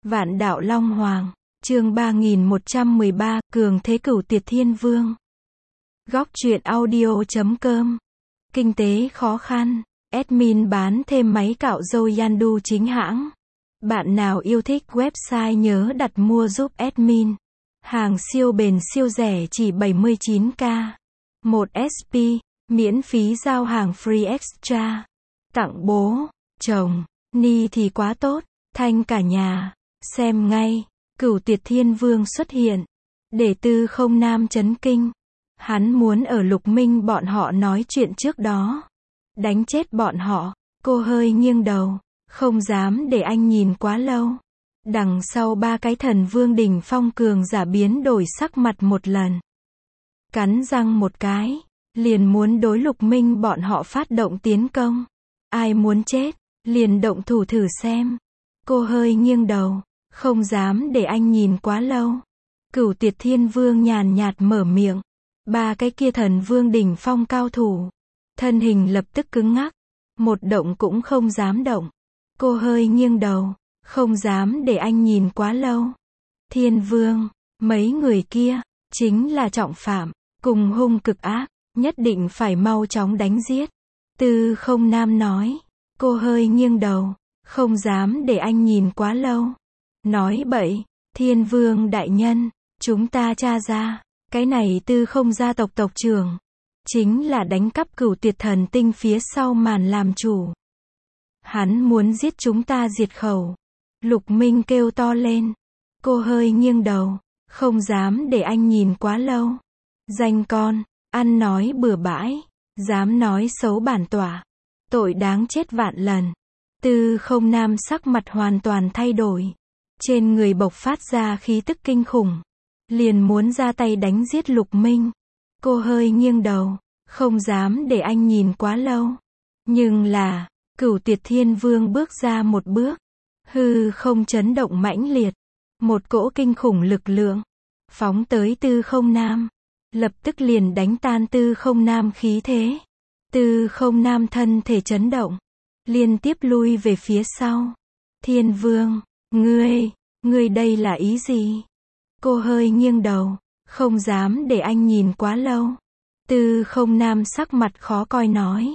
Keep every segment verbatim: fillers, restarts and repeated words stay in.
Vạn đạo Long Hoàng, chương ba nghìn một trăm mười ba, Cường Thế Cửu Tiệt Thiên Vương. Góc truyện audio chấm com. Kinh tế khó khăn, admin bán thêm máy cạo râu Yandu chính hãng. Bạn nào yêu thích website nhớ đặt mua giúp admin. Hàng siêu bền siêu rẻ chỉ bảy mươi chín k. một ét pê, miễn phí giao hàng free extra. Tặng bố, chồng, ni thì quá tốt, thanh cả nhà. Xem ngay, Cửu Tiệt Thiên Vương xuất hiện. Để Tư Không Nam chấn kinh. Hắn muốn ở Lục Minh bọn họ nói chuyện trước đó. Đánh chết bọn họ. Cô hơi nghiêng đầu. Không dám để anh nhìn quá lâu. Đằng sau ba cái thần vương đỉnh phong cường giả biến đổi sắc mặt một lần. Cắn răng một cái. Liền muốn đối Lục Minh bọn họ phát động tiến công. Ai muốn chết, liền động thủ thử xem. Cô hơi nghiêng đầu. Không dám để anh nhìn quá lâu. Cửu Tiệt Thiên Vương nhàn nhạt mở miệng. Ba cái kia thần vương đỉnh phong cao thủ. Thân hình lập tức cứng ngắc. Một động cũng không dám động. Cô hơi nghiêng đầu. Không dám để anh nhìn quá lâu. Thiên Vương, mấy người kia, chính là trọng phạm, cùng hung cực ác, nhất định phải mau chóng đánh giết. Tư Không Nam nói. Cô hơi nghiêng đầu. Không dám để anh nhìn quá lâu. Nói bậy, Thiên Vương đại nhân, chúng ta tra ra, cái này Tư Không gia tộc tộc trưởng, chính là đánh cắp Cửu Tuyệt Thần Tinh phía sau màn làm chủ. Hắn muốn giết chúng ta diệt khẩu. Lục Minh kêu to lên. Cô hơi nghiêng đầu, không dám để anh nhìn quá lâu. Danh con, ăn nói bừa bãi, dám nói xấu bản tọa, tội đáng chết vạn lần. Tư Không Nam sắc mặt hoàn toàn thay đổi. Trên người bộc phát ra khí tức kinh khủng. Liền muốn ra tay đánh giết Lục Minh. Cô hơi nghiêng đầu. Không dám để anh nhìn quá lâu. Nhưng là, Cửu Tiệt Thiên Vương bước ra một bước. Hư không chấn động mãnh liệt. Một cỗ kinh khủng lực lượng. Phóng tới Tư Không Nam. Lập tức liền đánh tan Tư Không Nam khí thế. Tư Không Nam thân thể chấn động. Liên tiếp lui về phía sau. Thiên Vương. Ngươi, ngươi đây là ý gì? Cô hơi nghiêng đầu, không dám để anh nhìn quá lâu. Tư Không Nam sắc mặt khó coi nói.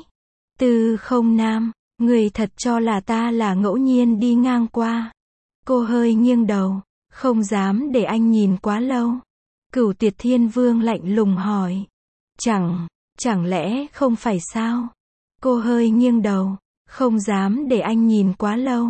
Tư Không Nam, ngươi thật cho là ta là ngẫu nhiên đi ngang qua. Cô hơi nghiêng đầu, không dám để anh nhìn quá lâu. Cửu Tiệt Thiên Vương lạnh lùng hỏi. Chẳng, chẳng lẽ không phải sao? Cô hơi nghiêng đầu, không dám để anh nhìn quá lâu.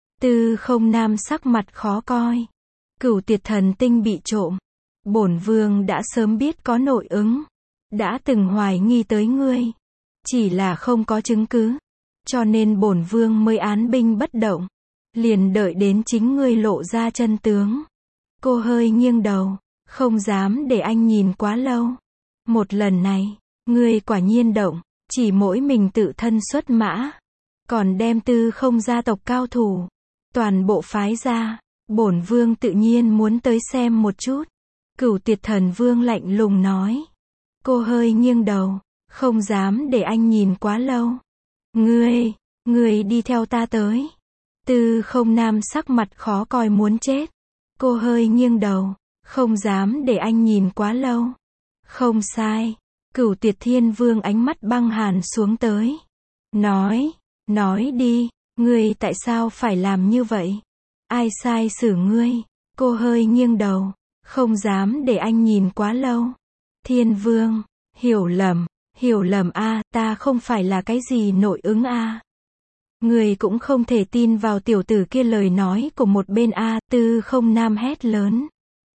Tư Không Nam sắc mặt khó coi. Cửu Tiệt Thần Tinh bị trộm. Bổn vương đã sớm biết có nội ứng. Đã từng hoài nghi tới ngươi. Chỉ là không có chứng cứ. Cho nên bổn vương mới án binh bất động. Liền đợi đến chính ngươi lộ ra chân tướng. Cô hơi nghiêng đầu. Không dám để anh nhìn quá lâu. Một lần này, ngươi quả nhiên động. Chỉ mỗi mình tự thân xuất mã. Còn đem Tư Không gia tộc cao thủ. Toàn bộ phái ra, bổn vương tự nhiên muốn tới xem một chút. Cửu Tiệt Thần Vương lạnh lùng nói. Cô hơi nghiêng đầu, không dám để anh nhìn quá lâu. Ngươi, ngươi đi theo ta tới. Tư Không Nam sắc mặt khó coi muốn chết. Cô hơi nghiêng đầu, không dám để anh nhìn quá lâu. Không sai. Cửu Tiệt Thiên Vương ánh mắt băng hàn xuống tới. Nói, nói đi. Ngươi tại sao phải làm như vậy? Ai sai xử ngươi? Cô hơi nghiêng đầu, không dám để anh nhìn quá lâu. Thiên Vương, hiểu lầm, hiểu lầm a, à, ta không phải là cái gì nội ứng a. À. Ngươi cũng không thể tin vào tiểu tử kia lời nói của một bên a, à, Tư Không Nam hét lớn.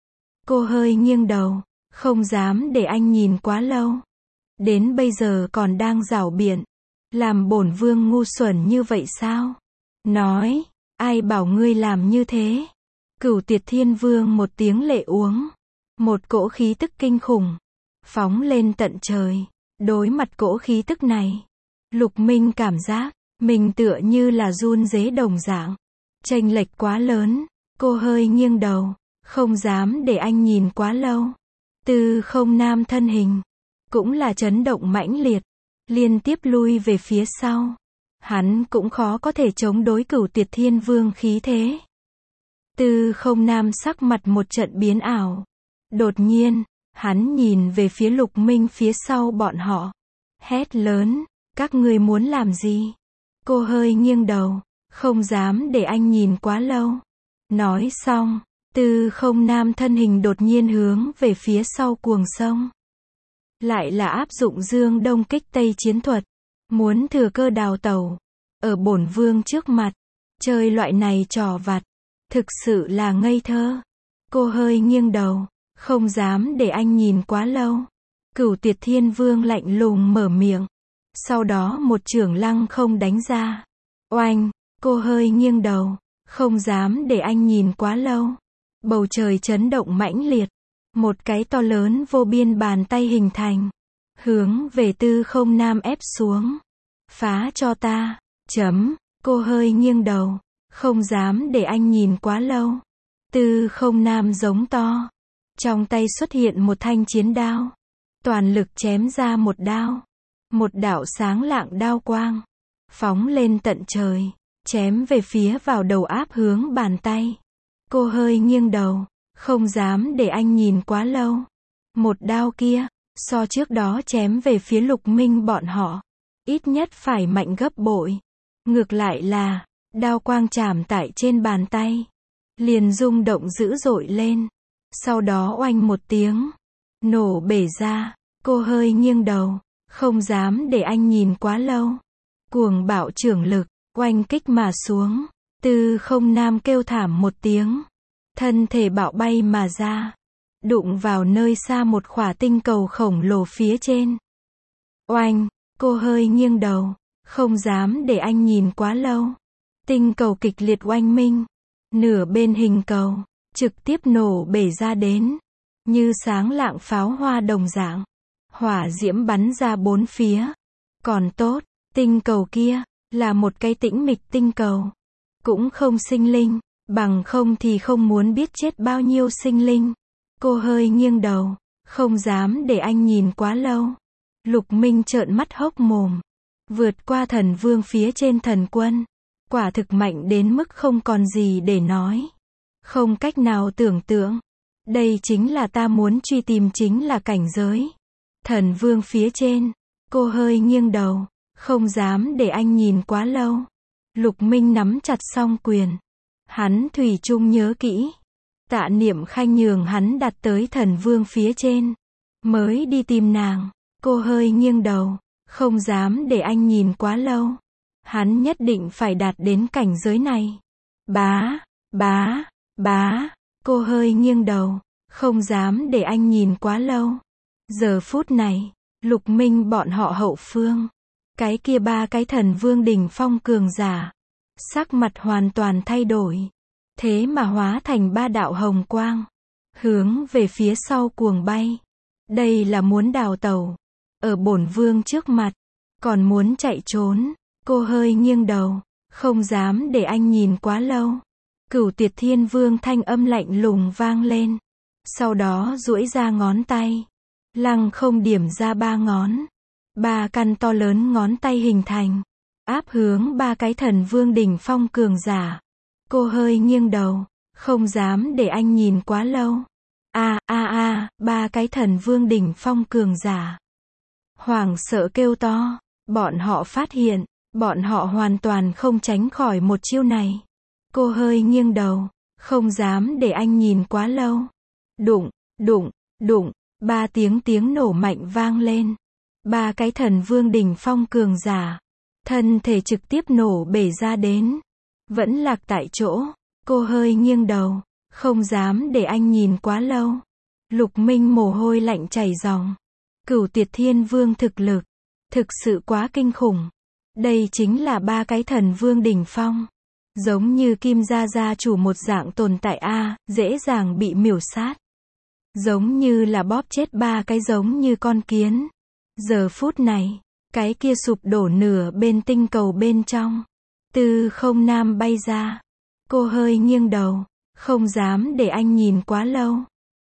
Cô hơi nghiêng đầu, không dám để anh nhìn quá lâu. Đến bây giờ còn đang giảo biện. Làm bổn vương ngu xuẩn như vậy sao? Nói, ai bảo ngươi làm như thế? Cửu Tiệt Thiên Vương một tiếng lệ uống. Một cỗ khí tức kinh khủng. Phóng lên tận trời. Đối mặt cỗ khí tức này. Lục Minh cảm giác, mình tựa như là run rế đồng dạng. Chênh lệch quá lớn. Cô hơi nghiêng đầu. Không dám để anh nhìn quá lâu. Tư Không Nam thân hình. Cũng là chấn động mãnh liệt. Liên tiếp lui về phía sau. Hắn cũng khó có thể chống đối Cửu Tiệt Thiên Vương khí thế. Tư Không Nam sắc mặt một trận biến ảo. Đột nhiên, hắn nhìn về phía Lục Minh phía sau bọn họ. Hét lớn, các ngươi muốn làm gì? Cô hơi nghiêng đầu, không dám để anh nhìn quá lâu. Nói xong, Tư Không Nam thân hình đột nhiên hướng về phía sau cuồng sông. Lại là áp dụng Dương Đông kích Tây chiến thuật. Muốn thừa cơ đào tẩu. Ở bổn vương trước mặt. Chơi loại này trò vặt. Thực sự là ngây thơ. Cô hơi nghiêng đầu. Không dám để anh nhìn quá lâu. Cửu Tuyệt Thiên Vương lạnh lùng mở miệng. Sau đó một chưởng lăng không đánh ra. Oanh, cô hơi nghiêng đầu. Không dám để anh nhìn quá lâu. Bầu trời chấn động mãnh liệt. Một cái to lớn vô biên bàn tay hình thành. Hướng về Tư Không Nam ép xuống. Phá cho ta. Chấm. Cô hơi nghiêng đầu. Không dám để anh nhìn quá lâu. Tư Không Nam giống to. Trong tay xuất hiện một thanh chiến đao. Toàn lực chém ra một đao. Một đạo sáng lạng đao quang. Phóng lên tận trời. Chém về phía vào đầu áp hướng bàn tay. Cô hơi nghiêng đầu. Không dám để anh nhìn quá lâu. Một đao kia, so trước đó chém về phía Lục Minh bọn họ. Ít nhất phải mạnh gấp bội. Ngược lại là, đao quang chạm tại trên bàn tay. Liền rung động dữ dội lên. Sau đó oanh một tiếng. Nổ bể ra. Cô hơi nghiêng đầu. Không dám để anh nhìn quá lâu. Cuồng bạo trưởng lực, oanh kích mà xuống. Tư Không Nam kêu thảm một tiếng. Thân thể bạo bay mà ra. Đụng vào nơi xa một khỏa tinh cầu khổng lồ phía trên. Oanh, cô hơi nghiêng đầu. Không dám để anh nhìn quá lâu. Tinh cầu kịch liệt oanh minh. Nửa bên hình cầu. Trực tiếp nổ bể ra đến. Như sáng lạng pháo hoa đồng dạng. Hỏa diễm bắn ra bốn phía. Còn tốt, tinh cầu kia, là một cái tĩnh mịch tinh cầu. Cũng không sinh linh. Bằng không thì không muốn biết chết bao nhiêu sinh linh. Cô hơi nghiêng đầu. Không dám để anh nhìn quá lâu. Lục Minh trợn mắt hốc mồm. Vượt qua thần vương phía trên thần quân. Quả thực mạnh đến mức không còn gì để nói. Không cách nào tưởng tượng. Đây chính là ta muốn truy tìm chính là cảnh giới. Thần vương phía trên. Cô hơi nghiêng đầu. Không dám để anh nhìn quá lâu. Lục Minh nắm chặt song quyền. Hắn thủy chung nhớ kỹ. Tạ Niệm Khanh nhường hắn đặt tới thần vương phía trên. Mới đi tìm nàng. Cô hơi nghiêng đầu. Không dám để anh nhìn quá lâu. Hắn nhất định phải đạt đến cảnh giới này. Bá, bá, bá. Cô hơi nghiêng đầu. Không dám để anh nhìn quá lâu. Giờ phút này, Lục Minh bọn họ hậu phương. Cái kia ba cái thần vương đỉnh phong cường giả. Sắc mặt hoàn toàn thay đổi. Thế mà hóa thành ba đạo hồng quang. Hướng về phía sau cuồng bay. Đây là muốn đào tẩu. Ở bổn vương trước mặt. Còn muốn chạy trốn. Cô hơi nghiêng đầu. Không dám để anh nhìn quá lâu. Cửu Tuyệt Thiên Vương thanh âm lạnh lùng vang lên. Sau đó duỗi ra ngón tay. Lăng không điểm ra ba ngón. Ba căn to lớn ngón tay hình thành. Áp hướng ba cái thần vương đỉnh phong cường giả. Cô hơi nghiêng đầu. Không dám để anh nhìn quá lâu. A a a, ba cái thần vương đỉnh phong cường giả. Hoảng sợ kêu to. Bọn họ phát hiện. Bọn họ hoàn toàn không tránh khỏi một chiêu này. Cô hơi nghiêng đầu. Không dám để anh nhìn quá lâu. Đụng, đụng, đụng. Ba tiếng tiếng nổ mạnh vang lên. Ba cái thần vương đỉnh phong cường giả. Thân thể trực tiếp nổ bể ra đến. Vẫn lạc tại chỗ. Cô hơi nghiêng đầu. Không dám để anh nhìn quá lâu. Lục Minh mồ hôi lạnh chảy ròng. Cửu Tuyệt Thiên Vương thực lực. Thực sự quá kinh khủng. Đây chính là ba cái thần vương đỉnh phong. Giống như Kim Gia Gia chủ một dạng tồn tại a, dễ dàng bị miểu sát. Giống như là bóp chết ba cái giống như con kiến. Giờ phút này, cái kia sụp đổ nửa bên tinh cầu bên trong. Tư Không Nam bay ra. Cô hơi nghiêng đầu. Không dám để anh nhìn quá lâu.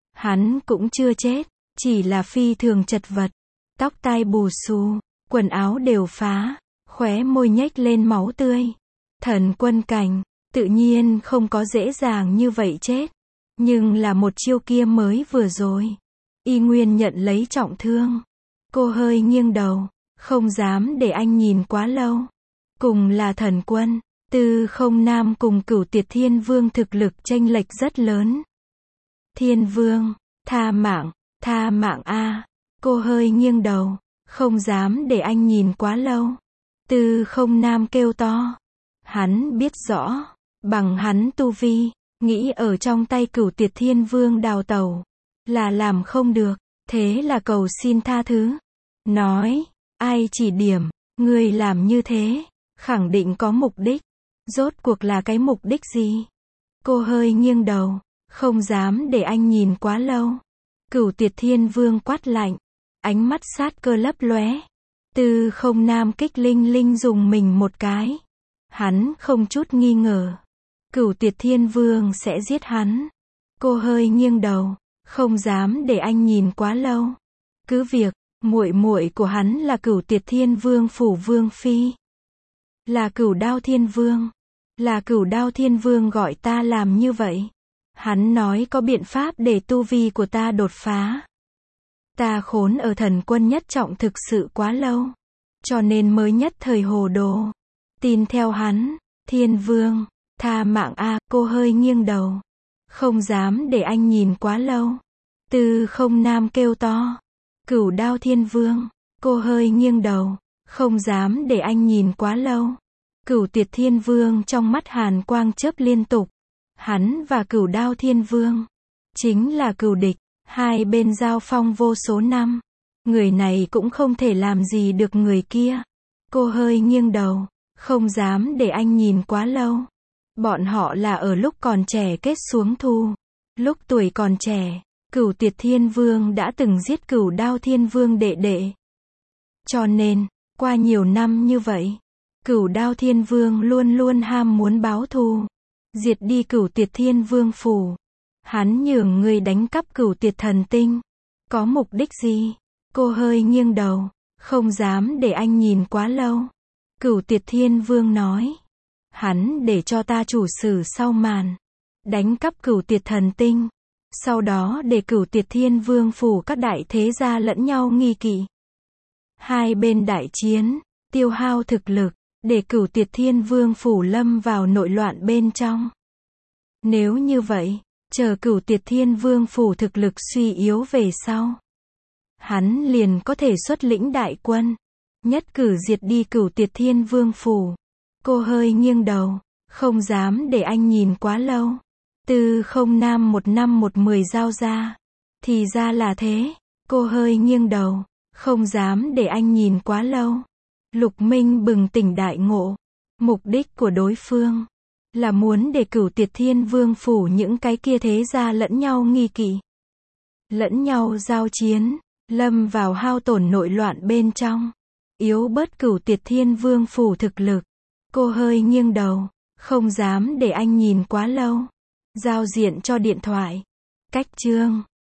Hắn cũng chưa chết. Chỉ là phi thường chật vật. Tóc tai bù xù. Quần áo đều phá. Khóe môi nhếch lên máu tươi. Thần quân cảnh. Tự nhiên không có dễ dàng như vậy chết. Nhưng là một chiêu kia mới vừa rồi. Y nguyên nhận lấy trọng thương. Cô hơi nghiêng đầu. Không dám để anh nhìn quá lâu. Cùng là thần quân. Tư Không Nam cùng Cửu Tiệt Thiên Vương thực lực chênh lệch rất lớn. Thiên Vương, tha mạng, tha mạng a. Cô hơi nghiêng đầu. Không dám để anh nhìn quá lâu. Tư Không Nam kêu to. Hắn biết rõ. Bằng hắn tu vi. Nghĩ ở trong tay Cửu Tiệt Thiên Vương đào tẩu. Là làm không được. Thế là cầu xin tha thứ. Nói. Ai chỉ điểm. Người làm như thế. Khẳng định có mục đích. Rốt cuộc là cái mục đích gì? Cô hơi nghiêng đầu. Không dám để anh nhìn quá lâu. Cửu Tiệt Thiên Vương quát lạnh. Ánh mắt sát cơ lấp lóe. Tư Không Nam kích linh linh dùng mình một cái. Hắn không chút nghi ngờ. Cửu Tiệt Thiên Vương sẽ giết hắn. Cô hơi nghiêng đầu. Không dám để anh nhìn quá lâu. Cứ việc, muội muội của hắn là Cửu Tiệt Thiên Vương phủ vương phi. Là Cửu Đao Thiên Vương. Là Cửu Đao Thiên Vương gọi ta làm như vậy. Hắn nói có biện pháp để tu vi của ta đột phá. Ta khốn ở thần quân nhất trọng thực sự quá lâu. Cho nên mới nhất thời hồ đồ. Tin theo hắn. Thiên Vương, tha mạng a. Cô hơi nghiêng đầu. Không dám để anh nhìn quá lâu. Tư Không Nam kêu to. Cửu Đao Thiên Vương. Cô hơi nghiêng đầu. Không dám để anh nhìn quá lâu. Cửu Tiệt Thiên Vương trong mắt hàn quang chớp liên tục. Hắn và Cửu Đao Thiên Vương chính là cừu địch. Hai bên giao phong vô số năm. Người này cũng không thể làm gì được người kia. Cô hơi nghiêng đầu. Không dám để anh nhìn quá lâu. Bọn họ là ở lúc còn trẻ kết xuống thù. Lúc tuổi còn trẻ, Cửu Tiệt Thiên Vương đã từng giết Cửu Đao Thiên Vương đệ đệ. Cho nên, qua nhiều năm như vậy, Cửu Đao Thiên Vương luôn luôn ham muốn báo thù. Diệt đi Cửu Tiệt Thiên Vương phủ. Hắn nhường người đánh cắp Cửu Tiệt Thần Tinh. Có mục đích gì? Cô hơi nghiêng đầu. Không dám để anh nhìn quá lâu. Cửu Tiệt Thiên Vương nói. Hắn để cho ta chủ sử sau màn. Đánh cắp Cửu Tiệt Thần Tinh. Sau đó để Cửu Tiệt Thiên Vương phủ các đại thế gia lẫn nhau nghi kỵ. Hai bên đại chiến, tiêu hao thực lực, để Cửu Tiệt Thiên Vương phủ lâm vào nội loạn bên trong. Nếu như vậy, chờ Cửu Tiệt Thiên Vương phủ thực lực suy yếu về sau, hắn liền có thể xuất lĩnh đại quân, nhất cử diệt đi Cửu Tiệt Thiên Vương phủ. Cô hơi nghiêng đầu, không dám để anh nhìn quá lâu. Tư Không Nam một năm một mười giao ra. Thì ra là thế. Cô hơi nghiêng đầu, không dám để anh nhìn quá lâu. Lục Minh bừng tỉnh đại ngộ. Mục đích của đối phương là muốn để Cửu Tiệt Thiên Vương phủ những cái kia thế gia lẫn nhau nghi kỵ, lẫn nhau giao chiến, lâm vào hao tổn nội loạn bên trong, yếu bớt Cửu Tiệt Thiên Vương phủ thực lực. Cô hơi nghiêng đầu, không dám để anh nhìn quá lâu. Giao diện cho điện thoại. Cách chương